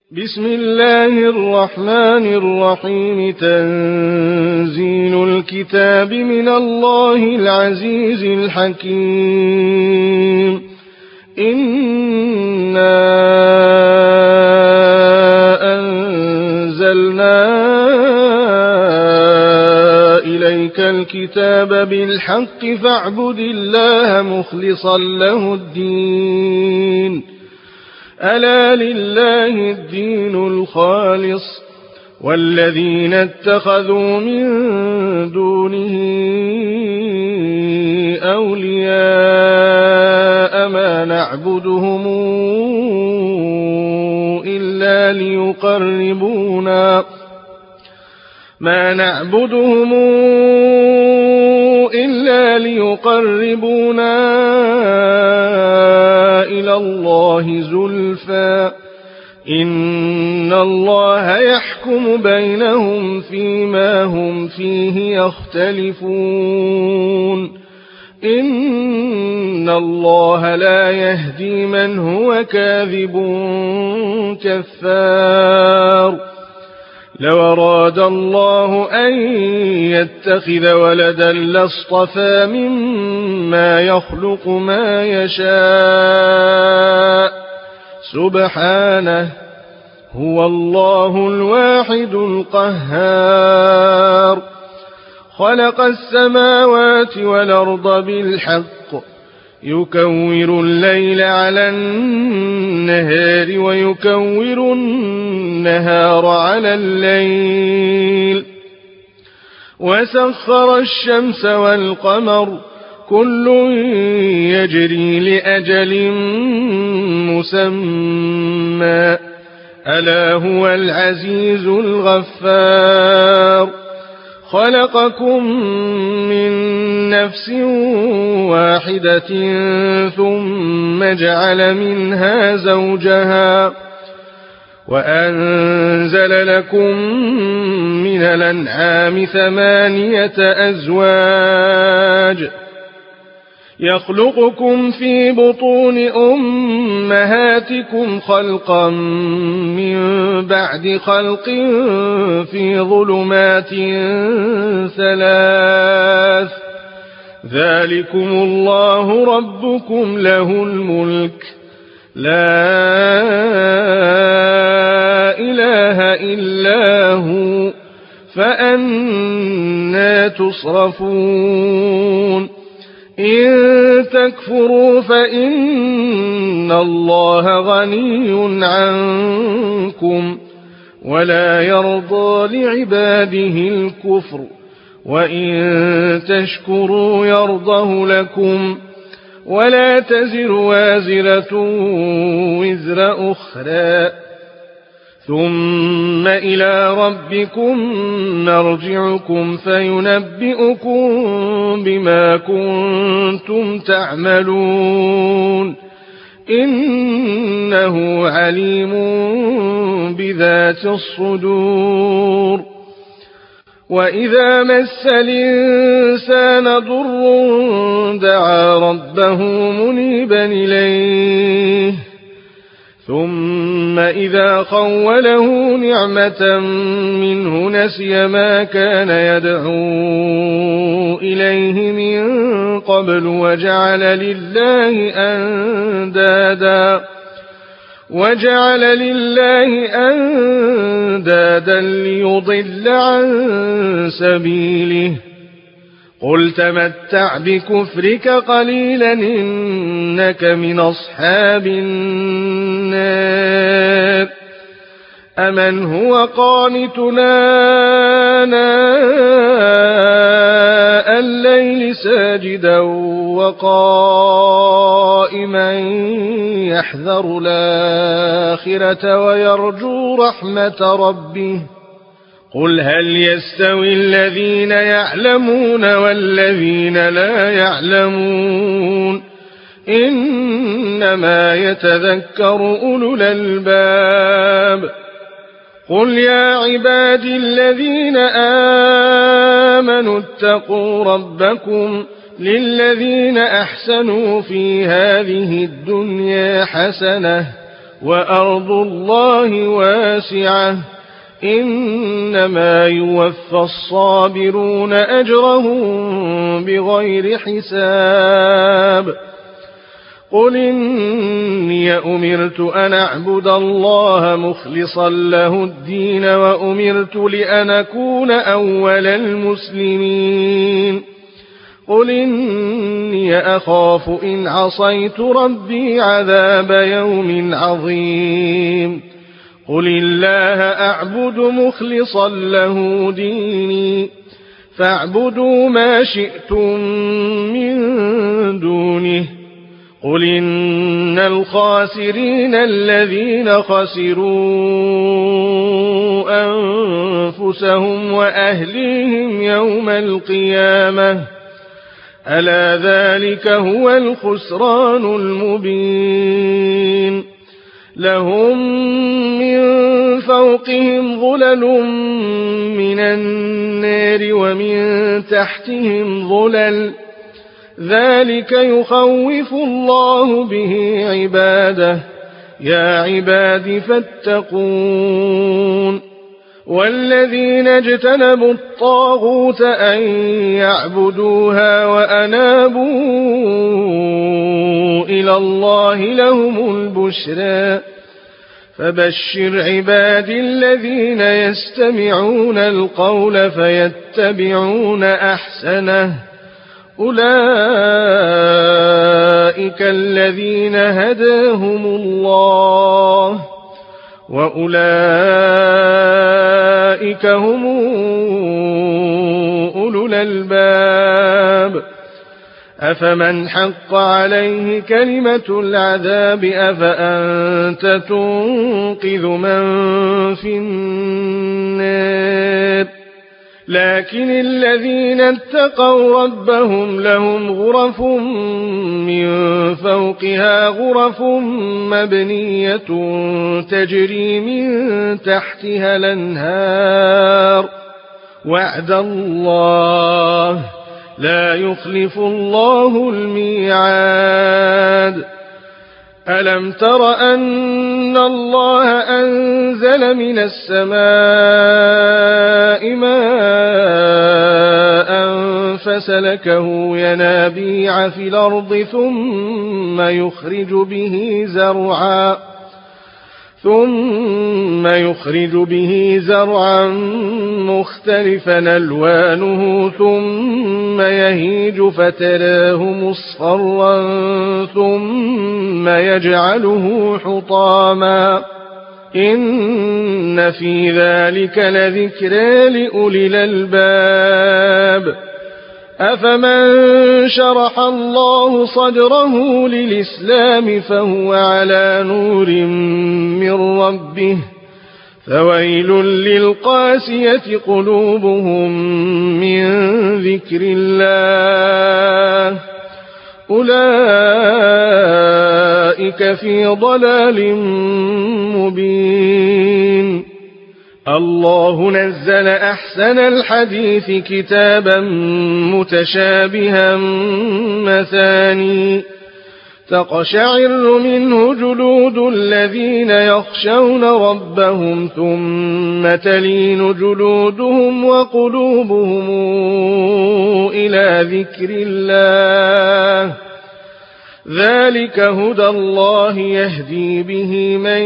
بسم الله الرحمن الرحيم. تنزيل الكتاب من الله العزيز الحكيم. إنا أنزلنا إليك الكتاب بالحق فاعبد الله مخلصا له الدين. ألا لله الدين الخالص والذين اتخذوا من دونه أولياء ما نعبدهم إلا ليقربونا إلى الله زلفى إن الله يحكم بينهم فيما هم فيه يختلفون. إن الله لا يهدي من هو كاذب كفار. لو أراد الله أن يتخذ ولدا لاصطفى مما يخلق ما يشاء سبحانه هو الله الواحد القهار. خلق السماوات والأرض بالحق يكور الليل على النهار ويكور النهار على الليل وسخر الشمس والقمر كل يجري لأجل مسمى ألا هو العزيز الغفار. خلقكم من نفس واحدة ثم جعل منها زوجها وأنزل لكم من الأنعام 8 أزواج يخلقكم في بطون أمهاتكم خلقا من بعد خلق في ظلمات 3 ذلكم الله ربكم له الملك لا إله إلا هو فأنى تصرفون. إن تكفروا فإن الله غني عنكم ولا يرضى لعباده الكفر وإن تشكروا يرضه لكم ولا تزر وازرة وزر أخرى ثم إلى ربكم مرجعكم فينبئكم بما كنتم تعملون إنه عليم بذات الصدور. وإذا مس الإنسان ضر دعا ربه منيبا إليه ثم إذا خوله نعمة منه نسي ما كان يدعو إليه من قبل وجعل لله أندادا ليضل عن سبيله قل تمتع بكفرك قليلا إنك من أصحاب النار. أمن هو قانتنا آناء الليل ساجدا وقائما يحذر الآخرة ويرجو رحمة ربه قل هل يستوي الذين يعلمون والذين لا يعلمون إنما يتذكر أولو الألباب. قل يا عبادي الذين آمنوا اتقوا ربكم للذين أحسنوا في هذه الدنيا حسنة وأرض الله واسعة إنما يوفى الصابرون أجرهم بغير حساب قل إني أمرت أن أعبد الله مخلصا له الدين وأمرت لأن أكون أول المسلمين قل إني أخاف إن عصيت ربي عذاب يوم عظيم قل الله أعبد مخلصا له ديني فاعبدوا ما شئتم من دونه قل إن الخاسرين الذين خسروا أنفسهم وأهليهم يوم القيامة ألا ذلك هو الخسران المبين لهم من فوقهم ظلل من النار ومن تحتهم ظلل ذلك يخوف الله به عباده يا عباد فاتقون والذين اجتنبوا الطاغوت أن يعبدوها وأنابوا إلى الله لهم البشرى فبشر عباد الذين يستمعون القول فيتبعون أحسنه أولئك الذين هداهم الله وأولئك هم أولو الألباب أفمن حق عليه كلمة العذاب أفأنت تنقذ من في النار لكن الذين اتقوا ربهم لهم غرف من فوقها غرف مبنية تجري من تحتها الأنهار وعد الله لا يخلف الله الميعاد ألم تر أن الله أنزل من السماء ماء فسلكه ينابيع في الأرض ثم يخرج به زرعا مختلفا ألوانه ثم يهيج فتراه مصفرا ثم يجعله حطاما إن في ذلك لذكرى لأولي الألباب أفمن شرح الله صدره للإسلام فهو على نور من ربه فويل للقاسية قلوبهم من ذكر الله أولئك في ضلال مبين الله نزل أحسن الحديث كتابا متشابها مثاني تقشعر منه جلود الذين يخشون ربهم ثم تلين جلودهم وقلوبهم إلى ذكر الله ذلك هدى الله يهدي به من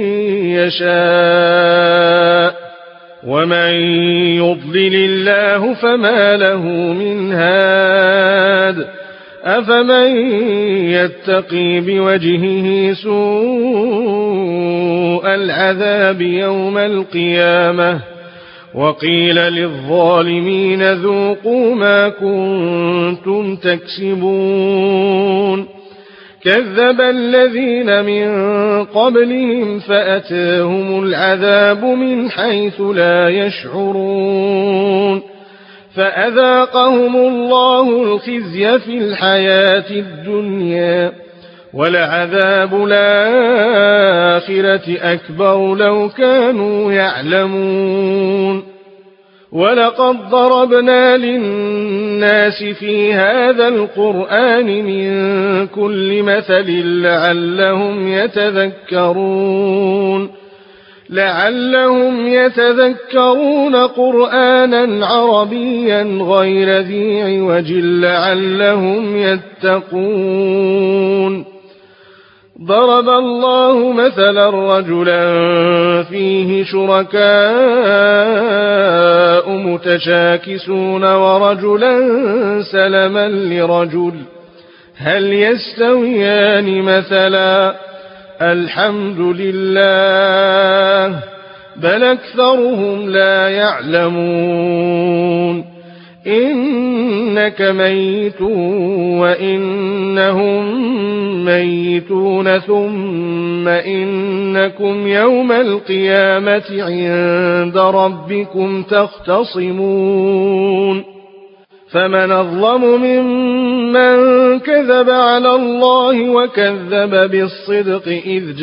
يشاء ومن يضلل الله فما له من هاد أفمن يتقي بوجهه سوء العذاب يوم القيامة وقيل للظالمين ذوقوا ما كنتم تكسبون كذب الذين من قبلهم فأتاهم العذاب من حيث لا يشعرون فأذاقهم الله الخزي في الحياة الدنيا ولعذاب الآخرة أكبر لو كانوا يعلمون ولقد ضربنا للناس للناس في هذا القرآن من كل مثل لعلهم يتذكرون قرآنا عربيا غير ذي عوج لعلهم يتقون. ضرب الله مثلا رجلا فيه شركاء متشاكسون ورجلا سلما لرجل هل يستويان مثلا الحمد لله بل أكثرهم لا يعلمون. إنك ميت وإنهم ميتون ثم إنكم يوم القيامة عند ربكم تختصمون. فمن أظلم ممن كذب على الله وكذب بالصدق إذ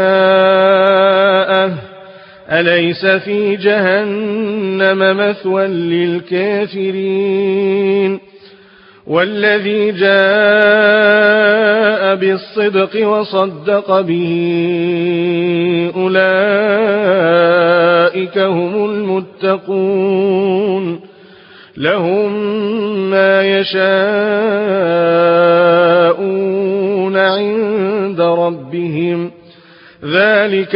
جاءه أليس في جهنم مثوى للكافرين. والذي جاء بالصدق وصدق به أولئك هم المتقون لهم ما يشاءون عند ربهم ذلك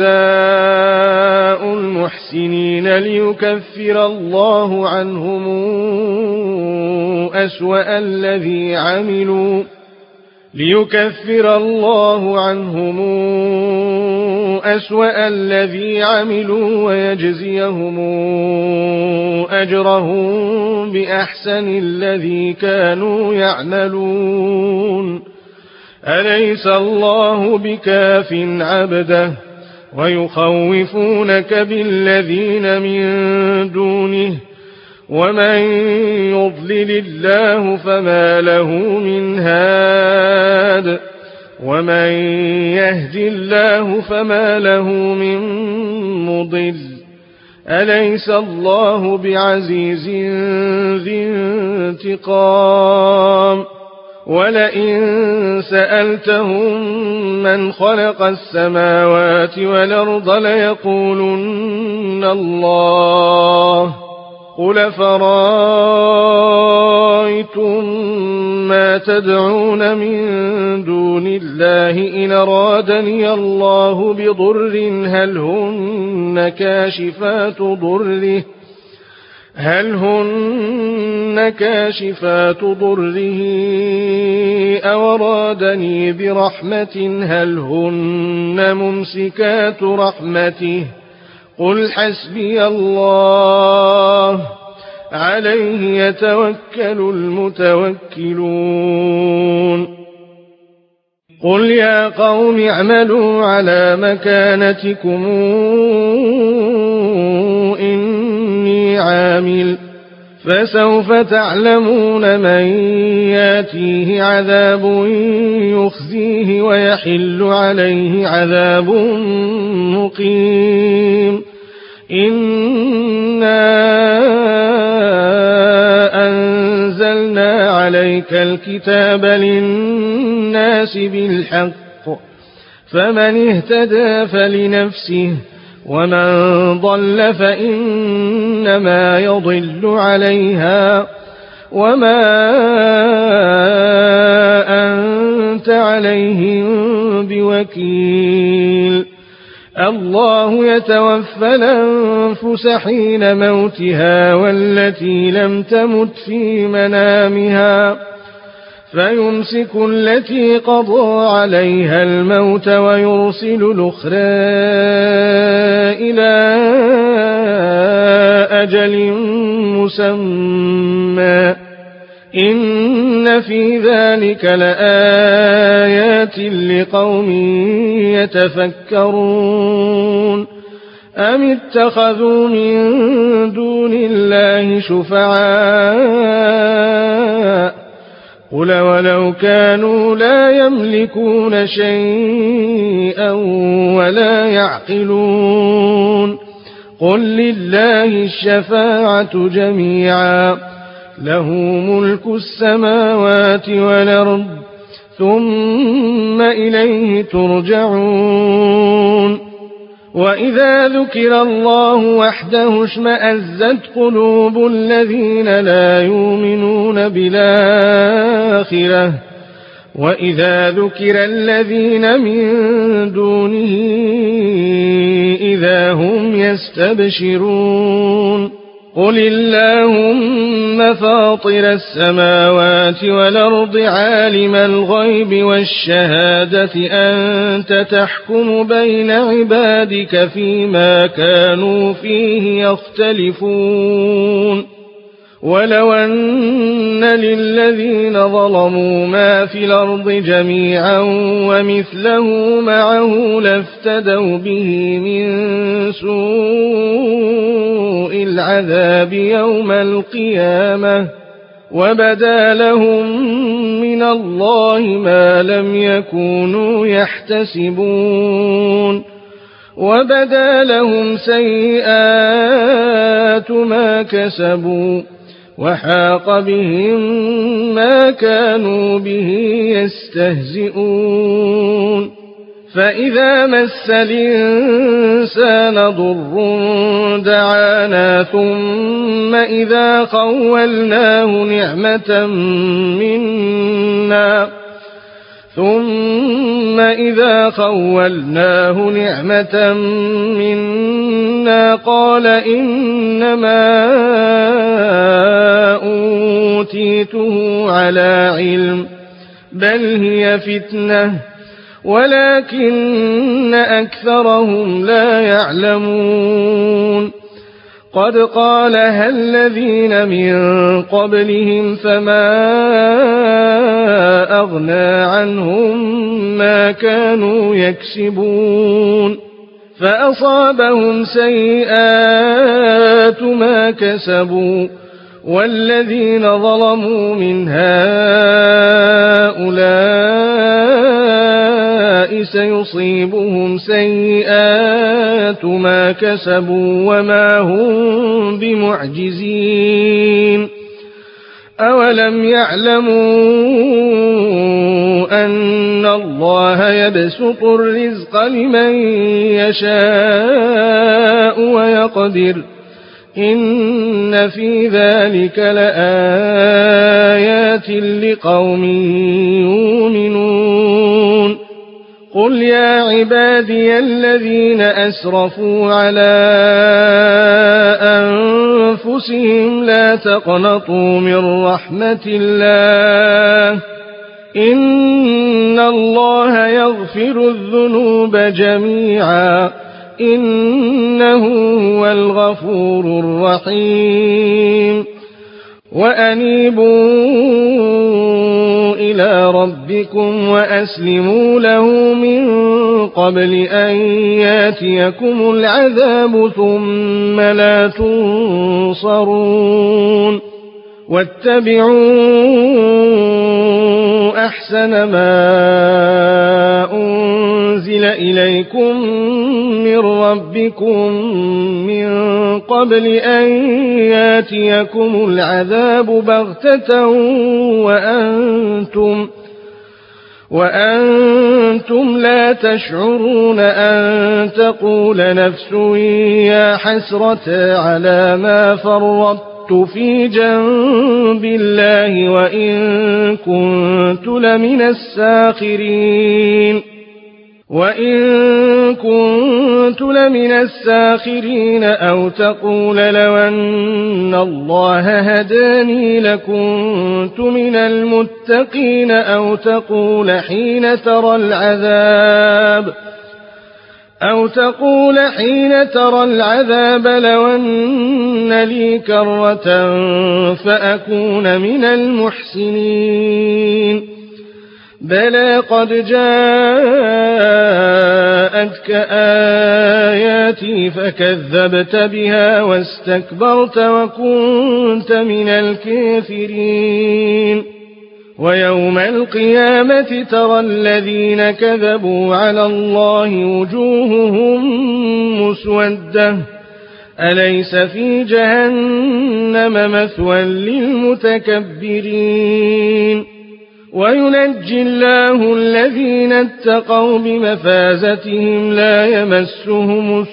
جزاء المحسنين ليكفر الله عنهم أسوأ الذي عملوا ويجزيهم أجرهم بأحسن الذي كانوا يعملون. أليس الله بكاف عبده ويخوفونك بالذين من دونه ومن يضلل الله فما له من هاد ومن يهد الله فما له من مضل. أليس الله بعزيز ذي انتقام. ولئن سألتهم من خلق السماوات والأرض ليقولن الله قل فرأيتم ما تدعون من دون الله إن أرادني الله بضر هل هن كاشفات ضره أو أرادني برحمة هل هن ممسكات رحمته قل حسبي الله عليه يتوكل المتوكلون. قل يا قوم اعملوا على مكانتكم إني عامل فسوف تعلمون من ياتيه عذاب يخزيه ويحل عليه عذاب مقيم. إنا أنزلنا عليك الكتاب للناس بالحق فمن اهتدى فلنفسه ومن ضل فإنما يضل عليها وما أنت عليهم بوكيل. الله يتوفى الأنفس حين موتها والتي لم تمت في منامها فيمسك التي قضى عليها الموت ويرسل الأخرى إلى أجل مسمى إن في ذلك لآيات لقوم يتفكرون. أم اتخذوا من دون الله شفعاء قل ولو كانوا لا يملكون شيئا ولا يعقلون قل لله الشفاعة جميعا له ملك السماوات والأرض ثم إليه ترجعون وإذا ذكر الله وحده اشمأزت قلوب الذين لا يؤمنون بالآخرة وإذا ذكر الذين من دونه إذا هم يستبشرون قل اللهم فاطر السماوات والأرض عالم الغيب والشهادة أنت تحكم بين عبادك فيما كانوا فيه يختلفون ولو أن للذين ظلموا ما في الأرض جميعا ومثله معه لافتدوا به من سوء العذاب يوم القيامة وبدا لهم من الله ما لم يكونوا يحتسبون وبدا لهم سيئات ما كسبوا وحاق بهم ما كانوا به يستهزئون فإذا مس الإنسان ضر دعانا ثم إذا خولناه نعمة منا قال إنما أوتيته على علم بل هي فتنة ولكن أكثرهم لا يعلمون قد قالها الذين من قبلهم فما أغنى عنهم ما كانوا يكسبون فأصابهم سيئات ما كسبوا والذين ظلموا من هؤلاء سيصيبهم سيئات ما كسبوا وما هم بمعجزين أولم يعلموا أن الله يبسط الرزق لمن يشاء ويقدر إن في ذلك لآيات لقوم يؤمنون قل يا عبادي الذين أسرفوا على أنفسهم لا تقنطوا من رحمة الله إن الله يغفر الذنوب جميعا إنه هو الغفور الرحيم وأنيبوا إلى ربكم وأسلموا له من قبل أن ياتيكم العذاب ثم لا تنصرون واتبعوا أحسن ما أنزل إليكم من ربكم من قبل أن ياتيكم العذاب بغتة وأنتم لا تشعرون أن تقول نفس يا حسرة على ما فرطت في جنب الله وإن كنت لمن الساخرين أو تقول لو أن الله هداني لكنت من المتقين أو تقول حين ترى العذاب لو أن لي كرة فأكون من المحسنين بلى قد جاءتك آياتي فكذبت بها واستكبرت وكنت من الكافرين ويوم القيامة ترى الذين كذبوا على الله وجوههم مسودة أليس في جهنم مثوى للمتكبرين وينجي الله الذين اتقوا بمفازتهم لا يمسهم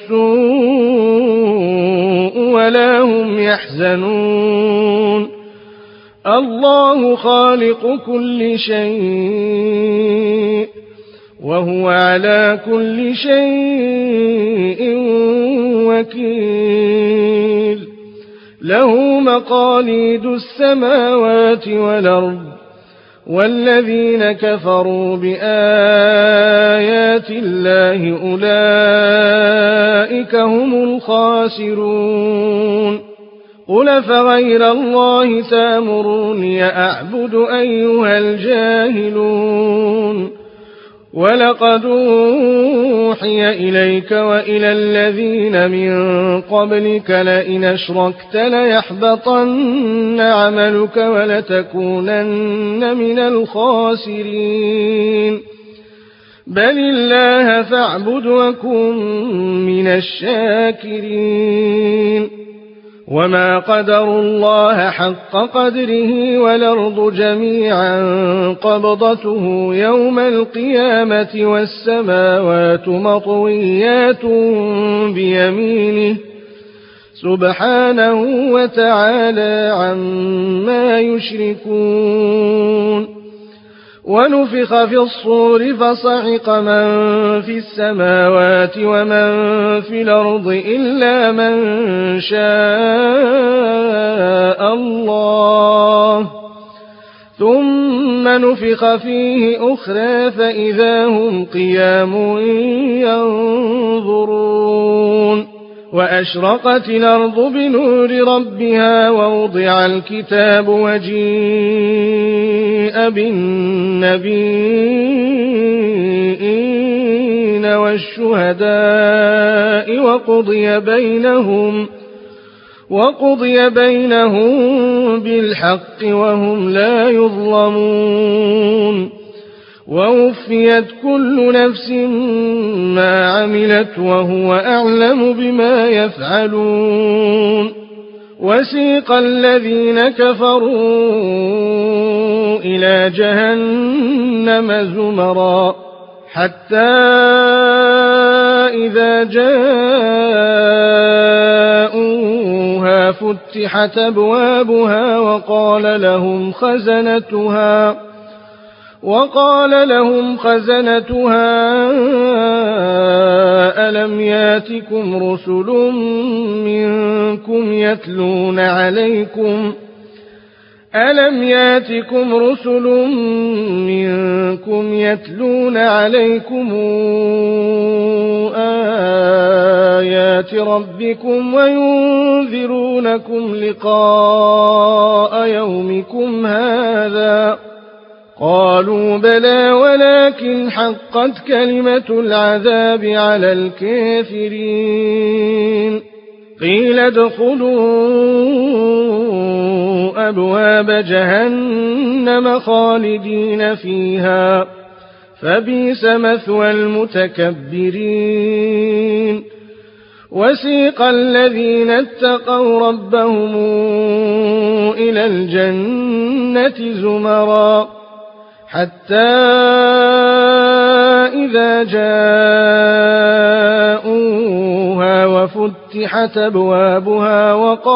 السوء ولا هم يحزنون الله خالق كل شيء وهو على كل شيء وكيل له مقاليد السماوات والأرض والذين كفروا بآيات الله أولئك هم الخاسرون قل فغير الله تأمروني أعبد أيها الجاهلون ولقد أوحي إليك وإلى الذين من قبلك لئن أشركت ليحبطن عملك ولتكونن من الخاسرين بل الله فاعبد وكن من الشاكرين وما قدروا الله حق قدره والأرض جميعا قبضته يوم القيامة والسماوات مطويات بيمينه سبحانه وتعالى عما يشركون ونفخ في الصور فصعق من في السماوات ومن في الأرض إلا من شاء الله ثم نفخ فيه أخرى فإذا هم قيام ينظرون وأشرقت الأرض بنور ربها ووضع الكتاب وجيء بالنبيين والشهداء وقضي بينهم بالحق وهم لا يظلمون ووفيت كل نفس ما عملت وهو أعلم بما يفعلون وسيق الذين كفروا إلى جهنم زمرا حتى إذا جاءوها فتحت أبوابها وقال لهم خزنتها ألم ياتكم رسل منكم يتلون عليكم آيات ربكم وينذرونكم لقاء يومكم هذا قالوا بلى ولكن حقت كلمة العذاب على الكافرين قيل ادخلوا أبواب جهنم خالدين فيها فبئس مثوى المتكبرين وسيق الذين اتقوا ربهم إلى الجنة زمرا حتى إذا جاءوها وفتحت أبوابها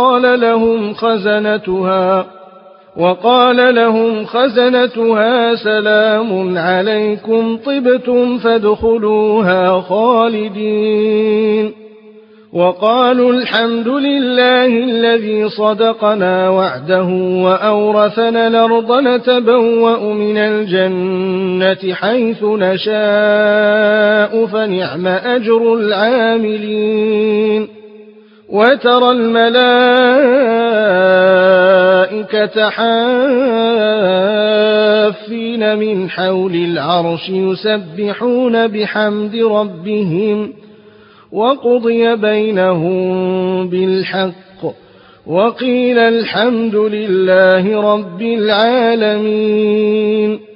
وقال لهم خزنتها سلام عليكم طبتم فادخلوها خالدين وقالوا الحمد لله الذي صدقنا وعده وأورثنا الأرض نتبوأ من الجنة حيث نشاء فنعم أجر العاملين وترى الملائكة حافين من حول العرش يسبحون بحمد ربهم وقضي بينهم بالحق وقيل الحمد لله رب العالمين